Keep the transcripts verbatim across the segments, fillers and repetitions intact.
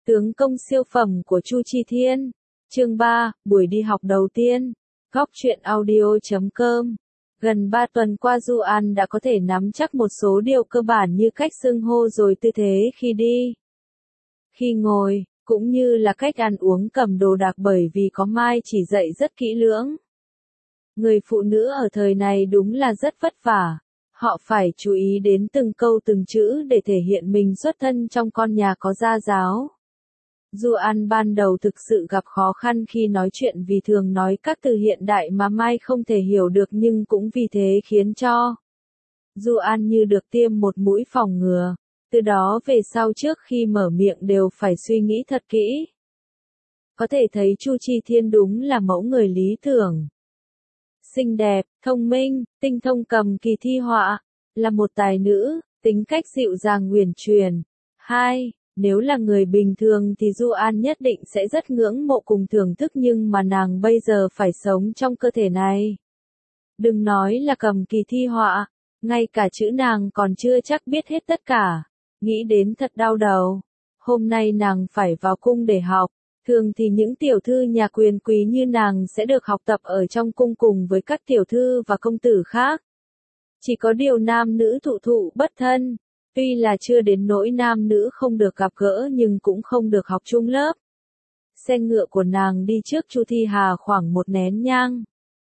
Tướng công siêu phẩm của Chu Chi Thiên. Chương ba, buổi đi học đầu tiên. Góc truyện audio chấm com. Gần ba tuần qua Du An đã có thể nắm chắc một số điều cơ bản như cách xưng hô rồi tư thế khi đi, khi ngồi, cũng như là cách ăn uống cầm đồ đạc bởi vì có Mai chỉ dạy rất kỹ lưỡng. Người phụ nữ ở thời này đúng là rất vất vả. Họ phải chú ý đến từng câu từng chữ để thể hiện mình xuất thân trong con nhà có gia giáo. Du An ban đầu thực sự gặp khó khăn khi nói chuyện vì thường nói các từ hiện đại mà Mai không thể hiểu được, nhưng cũng vì thế khiến cho Du An như được tiêm một mũi phòng ngừa. Từ đó về sau trước khi mở miệng đều phải suy nghĩ thật kỹ. Có thể thấy Chu Chi Thiên đúng là mẫu người lý tưởng. Xinh đẹp, thông minh, tinh thông cầm kỳ thi họa, là một tài nữ, tính cách dịu dàng uyển chuyển. Hai, nếu là người bình thường thì Du An nhất định sẽ rất ngưỡng mộ cùng thưởng thức, nhưng mà nàng bây giờ phải sống trong cơ thể này. Đừng nói là cầm kỳ thi họa, ngay cả chữ nàng còn chưa chắc biết hết tất cả. Nghĩ đến thật đau đầu. Hôm nay nàng phải vào cung để học. Thường thì những tiểu thư nhà quyền quý như nàng sẽ được học tập ở trong cung cùng với các tiểu thư và công tử khác. Chỉ có điều nam nữ thụ thụ bất thân. Tuy là chưa đến nỗi nam nữ không được gặp gỡ nhưng cũng không được học chung lớp. Xe ngựa của nàng đi trước Chu Thi Hà khoảng một nén nhang.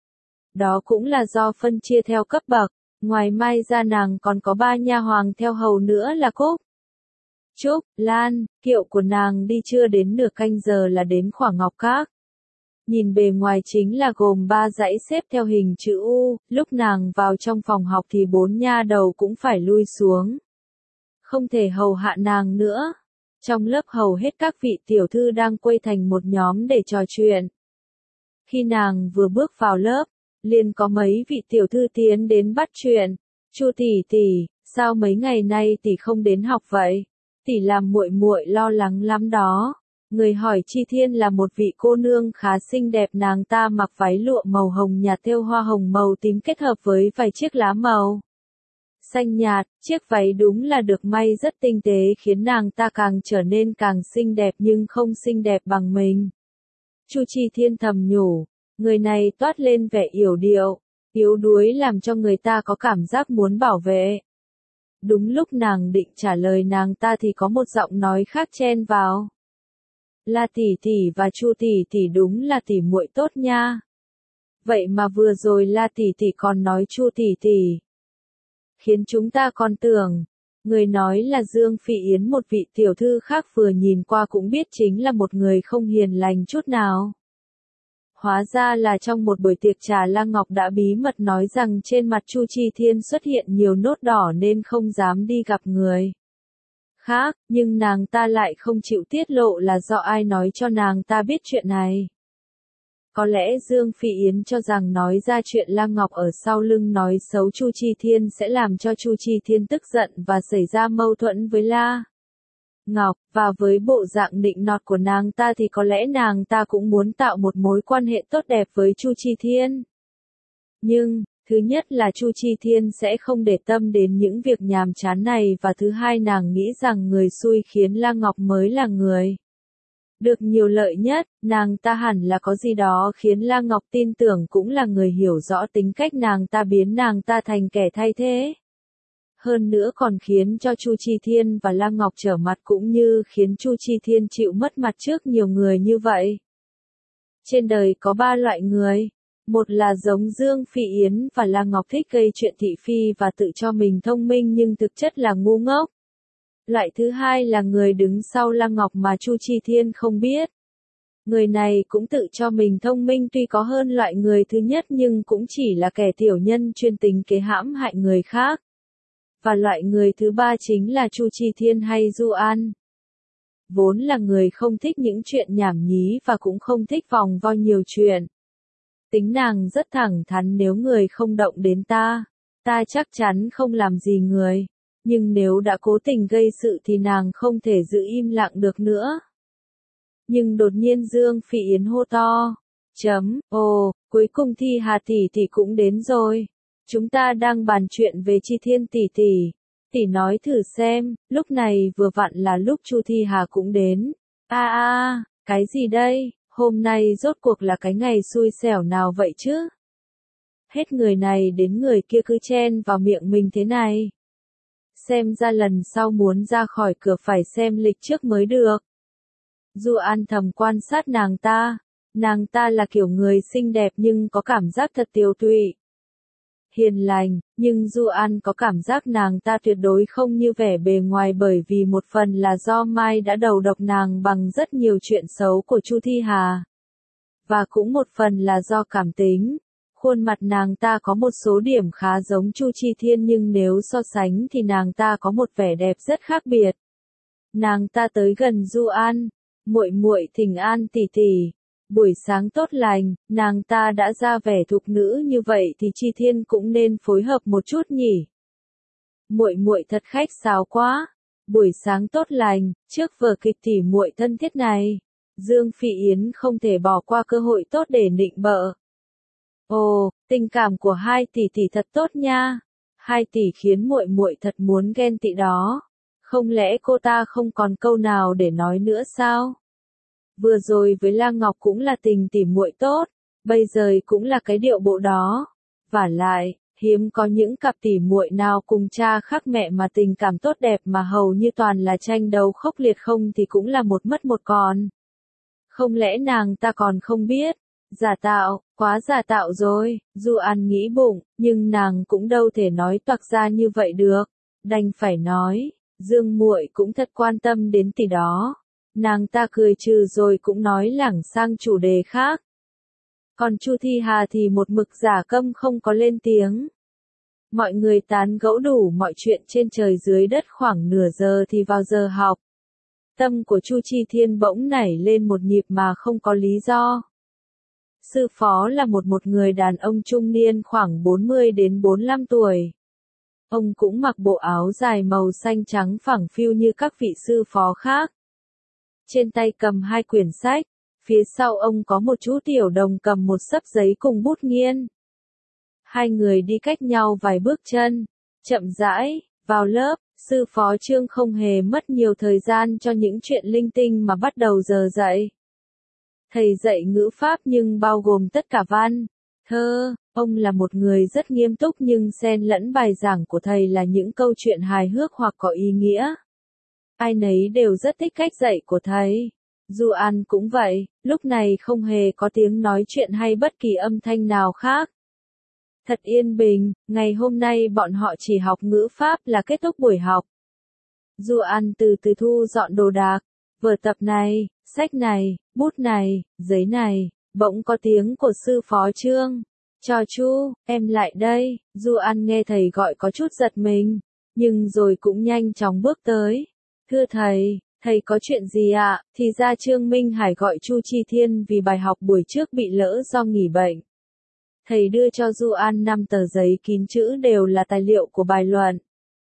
Đó cũng là do phân chia theo cấp bậc. Ngoài Mai ra nàng còn có ba nha hoàng theo hầu nữa là Cúc, Trúc, Lan. Kiệu của nàng đi chưa đến nửa canh giờ là đến khoảng Ngọc Các. Nhìn bề ngoài chính là gồm ba dãy xếp theo hình chữ U. Lúc nàng vào trong phòng học thì bốn nha đầu cũng phải lui xuống. Không thể hầu hạ nàng nữa. Trong lớp hầu hết các vị tiểu thư đang quây thành một nhóm để trò chuyện. Khi nàng vừa bước vào lớp, liền có mấy vị tiểu thư tiến đến bắt chuyện. Chu tỷ tỷ, sao mấy ngày nay tỷ không đến học vậy? Tỷ làm muội muội lo lắng lắm đó. Người hỏi Chi Thiên là một vị cô nương khá xinh đẹp, nàng ta mặc váy lụa màu hồng nhạt thêu hoa hồng màu tím kết hợp với vài chiếc lá màu xanh nhạt. Chiếc váy đúng là được may rất tinh tế khiến nàng ta càng trở nên càng xinh đẹp, nhưng không xinh đẹp bằng mình. Chu Chi Thiên thầm nhủ, người này toát lên vẻ yểu điệu, yếu đuối làm cho người ta có cảm giác muốn bảo vệ. Đúng lúc nàng định trả lời nàng ta thì có một giọng nói khác chen vào. La tỷ tỷ và Chu tỷ tỷ đúng là tỷ muội tốt nha. Vậy mà vừa rồi La tỷ tỷ còn nói Chu tỷ tỷ, khiến chúng ta còn tưởng. Người nói là Dương Phỉ Yến, một vị tiểu thư khác vừa nhìn qua cũng biết chính là một người không hiền lành chút nào. Hóa ra là trong một buổi tiệc trà La Ngọc đã bí mật nói rằng trên mặt Chu Chi Thiên xuất hiện nhiều nốt đỏ nên không dám đi gặp người khác, nhưng nàng ta lại không chịu tiết lộ là do ai nói cho nàng ta biết chuyện này. Có lẽ Dương Phỉ Yến cho rằng nói ra chuyện La Ngọc ở sau lưng nói xấu Chu Chi Thiên sẽ làm cho Chu Chi Thiên tức giận và xảy ra mâu thuẫn với La Ngọc, và với bộ dạng nịnh nọt của nàng ta thì có lẽ nàng ta cũng muốn tạo một mối quan hệ tốt đẹp với Chu Chi Thiên. Nhưng, thứ nhất là Chu Chi Thiên sẽ không để tâm đến những việc nhàm chán này, và thứ hai nàng nghĩ rằng người xui khiến La Ngọc mới là người được nhiều lợi nhất. Nàng ta hẳn là có gì đó khiến La Ngọc tin tưởng, cũng là người hiểu rõ tính cách nàng ta, biến nàng ta thành kẻ thay thế. Hơn nữa còn khiến cho Chu Chi Thiên và La Ngọc trở mặt, cũng như khiến Chu Chi Thiên chịu mất mặt trước nhiều người như vậy. Trên đời có ba loại người. Một là giống Dương Phỉ Yến và La Ngọc, thích gây chuyện thị phi và tự cho mình thông minh nhưng thực chất là ngu ngốc. Loại thứ hai là người đứng sau La Ngọc mà Chu Chi Thiên không biết. Người này cũng tự cho mình thông minh, tuy có hơn loại người thứ nhất nhưng cũng chỉ là kẻ tiểu nhân chuyên tính kế hãm hại người khác. Và loại người thứ ba chính là Chu Chi Thiên hay Du An. Vốn là người không thích những chuyện nhảm nhí và cũng không thích vòng vo nhiều chuyện. Tính nàng rất thẳng thắn, nếu người không động đến ta, ta chắc chắn không làm gì người. Nhưng nếu đã cố tình gây sự thì nàng không thể giữ im lặng được nữa. Nhưng đột nhiên Dương Phỉ Yến hô to. Chấm, ồ, cuối cùng Thi Hà tỷ tỷ cũng đến rồi. Chúng ta đang bàn chuyện về Chi Thiên tỷ tỷ. Tỷ nói thử xem. Lúc này vừa vặn là lúc Chu Thi Hà cũng đến. A a, cái gì đây, hôm nay rốt cuộc là cái ngày xui xẻo nào vậy chứ? Hết người này đến người kia cứ chen vào miệng mình thế này. Xem ra lần sau muốn ra khỏi cửa phải xem lịch trước mới được. Du An thầm quan sát nàng ta. Nàng ta là kiểu người xinh đẹp nhưng có cảm giác thật tiều tụy. Hiền lành, nhưng Du An có cảm giác nàng ta tuyệt đối không như vẻ bề ngoài, bởi vì một phần là do Mai đã đầu độc nàng bằng rất nhiều chuyện xấu của Chu Thi Hà. Và cũng một phần là do cảm tính. Khuôn mặt nàng ta có một số điểm khá giống Chu Chi Thiên, nhưng nếu so sánh thì nàng ta có một vẻ đẹp rất khác biệt. Nàng ta tới gần Du An, muội muội thỉnh an tỷ tỷ. Buổi sáng tốt lành, nàng ta đã ra vẻ thục nữ như vậy thì Chi Thiên cũng nên phối hợp một chút nhỉ. Muội muội thật khách sáo quá. Buổi sáng tốt lành, trước vở kịch tỉ muội thân thiết này, Dương Phi Yến không thể bỏ qua cơ hội tốt để nịnh bợ. Ồ, tình cảm của hai tỷ tỷ thật tốt nha. Hai tỷ khiến muội muội thật muốn ghen tị đó. Không lẽ cô ta không còn câu nào để nói nữa sao? Vừa rồi với La Ngọc cũng là tình tỉ muội tốt, bây giờ cũng là cái điệu bộ đó. Vả lại, hiếm có những cặp tỉ muội nào cùng cha khác mẹ mà tình cảm tốt đẹp, mà hầu như toàn là tranh đấu khốc liệt, không thì cũng là một mất một còn. Không lẽ nàng ta còn không biết? Giả tạo, quá giả tạo rồi. Du An nghĩ bụng, nhưng nàng cũng đâu thể nói toạc ra như vậy được. Đành phải nói, Dương muội cũng thật quan tâm đến tỷ đó. Nàng ta cười trừ rồi cũng nói lảng sang chủ đề khác. Còn Chu Thi Hà thì một mực giả câm không có lên tiếng. Mọi người tán gẫu đủ mọi chuyện trên trời dưới đất khoảng nửa giờ thì vào giờ học. Tâm của Chu Chi Thiên bỗng nảy lên một nhịp mà không có lý do. Sư phó là một một người đàn ông trung niên khoảng bốn mươi đến bốn mươi lăm tuổi. Ông cũng mặc bộ áo dài màu xanh trắng phẳng phiu như các vị sư phó khác. Trên tay cầm hai quyển sách, phía sau ông có một chú tiểu đồng cầm một xấp giấy cùng bút nghiên. Hai người đi cách nhau vài bước chân, chậm rãi, vào lớp. Sư phó Trương không hề mất nhiều thời gian cho những chuyện linh tinh mà bắt đầu giờ dạy. Thầy dạy ngữ pháp nhưng bao gồm tất cả văn, thơ. Ông là một người rất nghiêm túc, nhưng xen lẫn bài giảng của thầy là những câu chuyện hài hước hoặc có ý nghĩa. Ai nấy đều rất thích cách dạy của thầy. Du An cũng vậy, lúc này không hề có tiếng nói chuyện hay bất kỳ âm thanh nào khác. Thật yên bình, ngày hôm nay bọn họ chỉ học ngữ pháp là kết thúc buổi học. Du An từ từ thu dọn đồ đạc, vở tập này, sách này, bút này, giấy này. Bỗng có tiếng của sư phó Trương. Cho Chu, em lại đây. Du An nghe thầy gọi có chút giật mình, nhưng rồi cũng nhanh chóng bước tới. Thưa thầy, thầy có chuyện gì ạ? À? Thì ra Trương Minh Hải gọi Chu Chi Thiên vì bài học buổi trước bị lỡ do nghỉ bệnh. Thầy đưa cho Du An năm tờ giấy kín chữ đều là tài liệu của bài luận.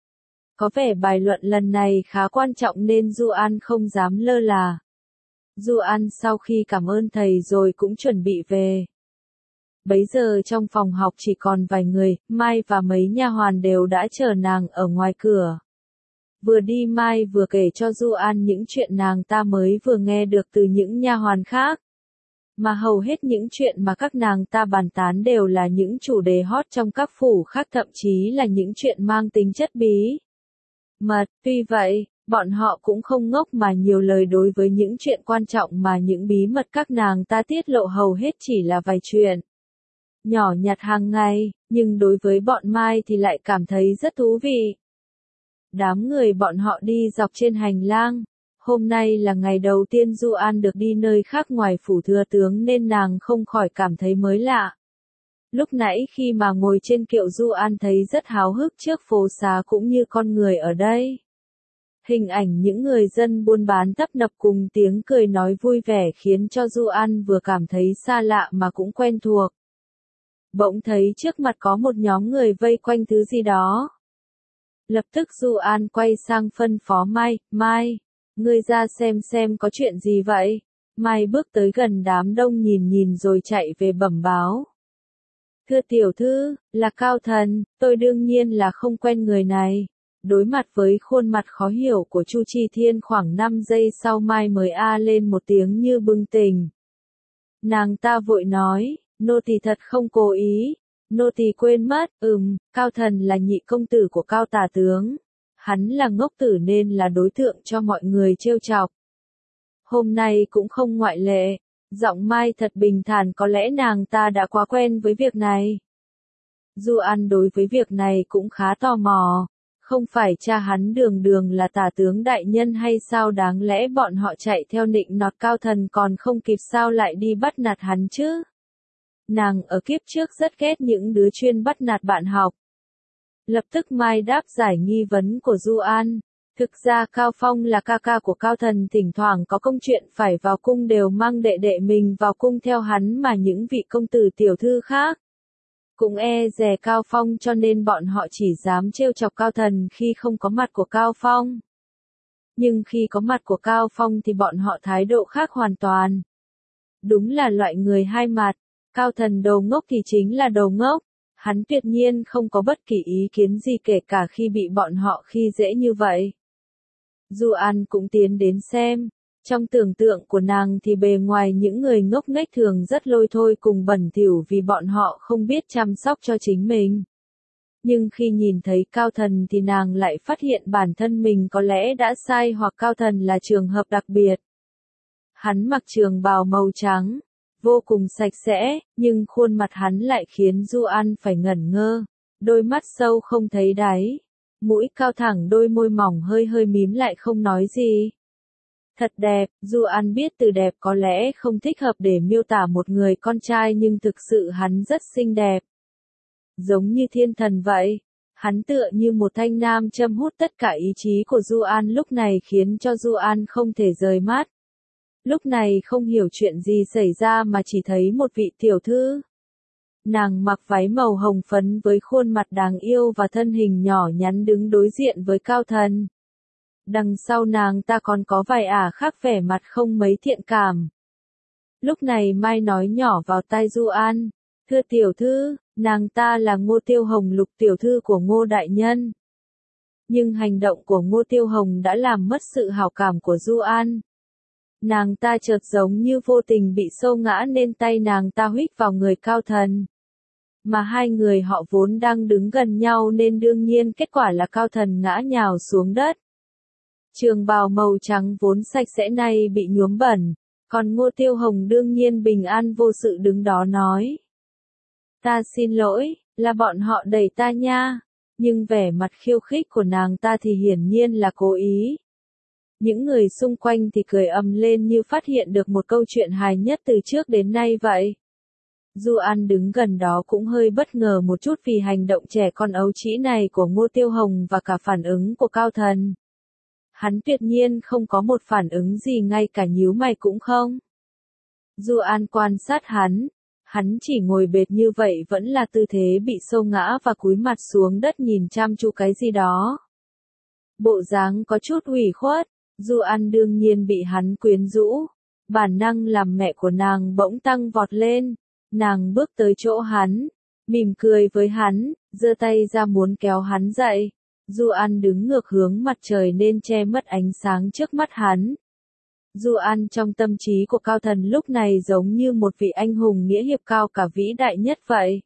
Có vẻ bài luận lần này khá quan trọng nên Du An không dám lơ là. Du An sau khi cảm ơn thầy rồi cũng chuẩn bị về. Bấy giờ trong phòng học chỉ còn vài người, Mai và mấy nha hoàn đều đã chờ nàng ở ngoài cửa. Vừa đi Mai vừa kể cho Du An những chuyện nàng ta mới vừa nghe được từ những nha hoàn khác. Mà hầu hết những chuyện mà các nàng ta bàn tán đều là những chủ đề hot trong các phủ khác, thậm chí là những chuyện mang tính chất bí mật. Tuy vậy, bọn họ cũng không ngốc mà nhiều lời đối với những chuyện quan trọng, mà những bí mật các nàng ta tiết lộ hầu hết chỉ là vài chuyện nhỏ nhặt hàng ngày, nhưng đối với bọn Mai thì lại cảm thấy rất thú vị. Đám người bọn họ đi dọc trên hành lang. Hôm nay là ngày đầu tiên Du An được đi nơi khác ngoài phủ thừa tướng nên nàng không khỏi cảm thấy mới lạ. Lúc nãy khi mà ngồi trên kiệu, Du An thấy rất háo hức trước phố xá cũng như con người ở đây. Hình ảnh những người dân buôn bán tấp nập cùng tiếng cười nói vui vẻ khiến cho Du An vừa cảm thấy xa lạ mà cũng quen thuộc. Bỗng thấy trước mặt có một nhóm người vây quanh thứ gì đó. Lập tức Du An quay sang phân phó Mai, Mai, ngươi ra xem xem có chuyện gì vậy. Mai bước tới gần đám đông nhìn nhìn rồi chạy về bẩm báo. Thưa tiểu thư, là Cao Thần, tôi đương nhiên là không quen người này. Đối mặt với khuôn mặt khó hiểu của Chu Chi Thiên khoảng năm giây sau Mai mới a lên một tiếng như bừng tỉnh. Nàng ta vội nói, nô tỳ thật không cố ý, nô tỳ quên mất, ừm, Cao Thần là nhị công tử của Cao tả tướng. Hắn là ngốc tử nên là đối tượng cho mọi người trêu chọc. Hôm nay cũng không ngoại lệ, giọng Mai thật bình thản, có lẽ nàng ta đã quá quen với việc này. Du An đối với việc này cũng khá tò mò, không phải cha hắn đường đường là tả tướng đại nhân hay sao, đáng lẽ bọn họ chạy theo nịnh nọt Cao Thần còn không kịp sao lại đi bắt nạt hắn chứ? Nàng ở kiếp trước rất ghét những đứa chuyên bắt nạt bạn học. Lập tức Mai đáp giải nghi vấn của Du An. Thực ra Cao Phong là ca ca của Cao Thần, thỉnh thoảng có công chuyện phải vào cung đều mang đệ đệ mình vào cung theo hắn, mà những vị công tử tiểu thư khác cũng e dè Cao Phong cho nên bọn họ chỉ dám trêu chọc Cao Thần khi không có mặt của Cao Phong. Nhưng khi có mặt của Cao Phong thì bọn họ thái độ khác hoàn toàn. Đúng là loại người hai mặt, Cao Thần đồ ngốc thì chính là đồ ngốc. Hắn tuyệt nhiên không có bất kỳ ý kiến gì kể cả khi bị bọn họ khi dễ như vậy. Du An cũng tiến đến xem. Trong tưởng tượng của nàng thì bề ngoài những người ngốc nghếch thường rất lôi thôi cùng bẩn thỉu vì bọn họ không biết chăm sóc cho chính mình. Nhưng khi nhìn thấy Cao Thần thì nàng lại phát hiện bản thân mình có lẽ đã sai, hoặc Cao Thần là trường hợp đặc biệt. Hắn mặc trường bào màu trắng, vô cùng sạch sẽ, nhưng khuôn mặt hắn lại khiến Du An phải ngẩn ngơ. Đôi mắt sâu không thấy đáy, mũi cao thẳng, đôi môi mỏng hơi hơi mím lại không nói gì. Thật đẹp, Du An biết từ đẹp có lẽ không thích hợp để miêu tả một người con trai, nhưng thực sự hắn rất xinh đẹp. Giống như thiên thần vậy, hắn tựa như một thanh nam châm hút tất cả ý chí của Du An lúc này, khiến cho Du An không thể rời mắt. Lúc này không hiểu chuyện gì xảy ra mà chỉ thấy một vị tiểu thư. Nàng mặc váy màu hồng phấn với khuôn mặt đáng yêu và thân hình nhỏ nhắn đứng đối diện với Cao Thần. Đằng sau nàng ta còn có vài ả khác vẻ mặt không mấy thiện cảm. Lúc này Mai nói nhỏ vào tai Du An, thưa tiểu thư, nàng ta là Ngô Tiêu Hồng, Lục tiểu thư của Ngô đại nhân. Nhưng hành động của Ngô Tiêu Hồng đã làm mất sự hảo cảm của Du An. Nàng ta chợt giống như vô tình bị xô ngã nên tay nàng ta huých vào người Cao Thần. Mà hai người họ vốn đang đứng gần nhau nên đương nhiên kết quả là Cao Thần ngã nhào xuống đất. Trường bào màu trắng vốn sạch sẽ nay bị nhuốm bẩn, còn Ngô Tiêu Hồng đương nhiên bình an vô sự đứng đó nói. Ta xin lỗi, là bọn họ đẩy ta nha, nhưng vẻ mặt khiêu khích của nàng ta thì hiển nhiên là cố ý. Những người xung quanh thì cười ầm lên như phát hiện được một câu chuyện hài nhất từ trước đến nay vậy. Du An đứng gần đó cũng hơi bất ngờ một chút vì hành động trẻ con ấu trĩ này của Ngô Tiêu Hồng và cả phản ứng của Cao Thần. Hắn tuyệt nhiên không có một phản ứng gì, ngay cả nhíu mày cũng không. Du An quan sát hắn, hắn chỉ ngồi bệt như vậy vẫn là tư thế bị xô ngã và cúi mặt xuống đất nhìn chăm chú cái gì đó. Bộ dáng có chút ủy khuất, Du An đương nhiên bị hắn quyến rũ. Bản năng làm mẹ của nàng bỗng tăng vọt lên, nàng bước tới chỗ hắn, mỉm cười với hắn, giơ tay ra muốn kéo hắn dậy. Du An đứng ngược hướng mặt trời nên che mất ánh sáng trước mắt hắn. Du An trong tâm trí của Cao Thần lúc này giống như một vị anh hùng nghĩa hiệp cao cả vĩ đại nhất vậy.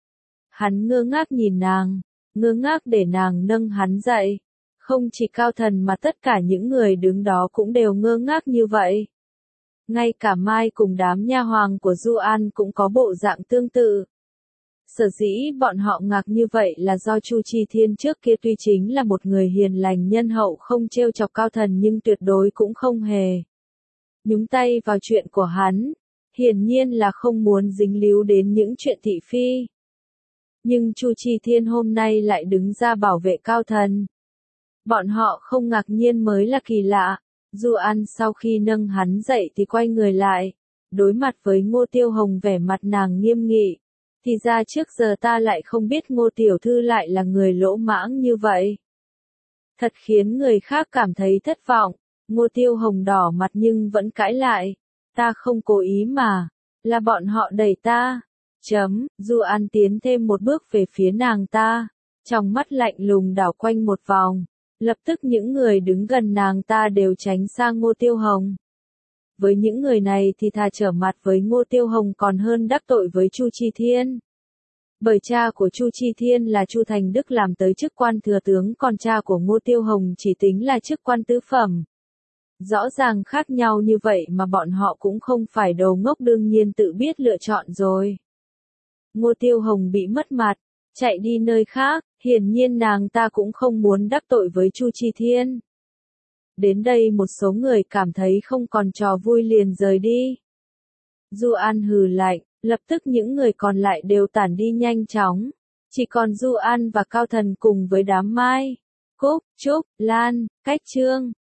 Hắn ngơ ngác nhìn nàng, ngơ ngác để nàng nâng hắn dậy. Không chỉ Cao Thần mà tất cả những người đứng đó cũng đều ngơ ngác như vậy. Ngay cả Mai cùng đám nha hoàng của Du An cũng có bộ dạng tương tự. Sở dĩ bọn họ ngạc như vậy là do Chu Chi Thiên trước kia tuy chính là một người hiền lành nhân hậu không trêu chọc Cao Thần nhưng tuyệt đối cũng không hề nhúng tay vào chuyện của hắn, hiển nhiên là không muốn dính líu đến những chuyện thị phi. Nhưng Chu Chi Thiên hôm nay lại đứng ra bảo vệ Cao Thần. Bọn họ không ngạc nhiên mới là kỳ lạ. Du An sau khi nâng hắn dậy thì quay người lại, đối mặt với Ngô Tiêu Hồng vẻ mặt nàng nghiêm nghị. Thì ra trước giờ ta lại không biết Ngô tiểu thư lại là người lỗ mãng như vậy. Thật khiến người khác cảm thấy thất vọng. Ngô Tiêu Hồng đỏ mặt nhưng vẫn cãi lại. Ta không cố ý mà, là bọn họ đẩy ta. Chấm, Du An tiến thêm một bước về phía nàng ta. trong mắt lạnh lùng đảo quanh một vòng. Lập tức những người đứng gần nàng ta đều tránh sang Ngô Tiêu Hồng. Với những người này thì thà trở mặt với Ngô Tiêu Hồng còn hơn đắc tội với Chu Chi Thiên. Bởi cha của Chu Chi Thiên là Chu Thành Đức làm tới chức quan thừa tướng, còn cha của Ngô Tiêu Hồng chỉ tính là chức quan tứ phẩm. Rõ ràng khác nhau như vậy mà bọn họ cũng không phải đồ ngốc, đương nhiên tự biết lựa chọn rồi. Ngô Tiêu Hồng bị mất mặt, chạy đi nơi khác, hiển nhiên nàng ta cũng không muốn đắc tội với Chu Chi Thiên. Đến đây một số người cảm thấy không còn trò vui liền rời đi. Du An hừ lạnh, lập tức những người còn lại đều tản đi nhanh chóng. Chỉ còn Du An và Cao Thần cùng với đám Mai, Cúc, Trúc, Lan, Cách Trương,